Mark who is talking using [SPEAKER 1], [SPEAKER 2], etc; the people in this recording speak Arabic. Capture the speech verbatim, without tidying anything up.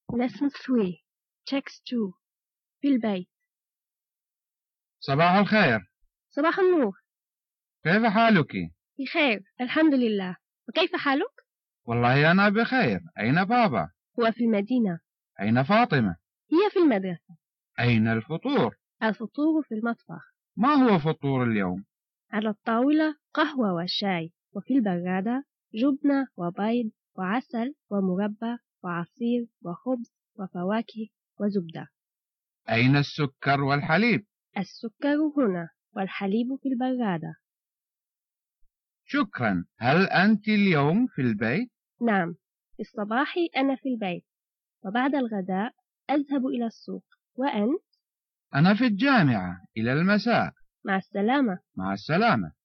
[SPEAKER 1] Lesson three. Text two. في البيت.
[SPEAKER 2] صباح الخير.
[SPEAKER 1] صباح النور.
[SPEAKER 2] كيف حالك؟
[SPEAKER 1] بخير الحمد لله. وكيف حالك؟
[SPEAKER 2] والله أنا بخير. أين بابا؟
[SPEAKER 1] هو في المدينة.
[SPEAKER 2] أين فاطمة؟
[SPEAKER 1] هي في المدرسة.
[SPEAKER 2] أين الفطور؟
[SPEAKER 1] الفطور في المطبخ.
[SPEAKER 2] ما هو فطور اليوم؟
[SPEAKER 1] على الطاولة قهوة وشاي، وفي البرادة جبنة وبيض وعسل ومربى وعصير وخبز وفواكه وزبدة.
[SPEAKER 2] أين السكر والحليب؟
[SPEAKER 1] السكر هنا والحليب في البرادة.
[SPEAKER 2] شكرا. هل أنت اليوم في البيت؟
[SPEAKER 1] نعم، في الصباح أنا في البيت، وبعد الغداء أذهب إلى السوق. وأنت؟
[SPEAKER 2] أنا في الجامعة إلى المساء.
[SPEAKER 1] مع السلامة.
[SPEAKER 2] مع السلامة.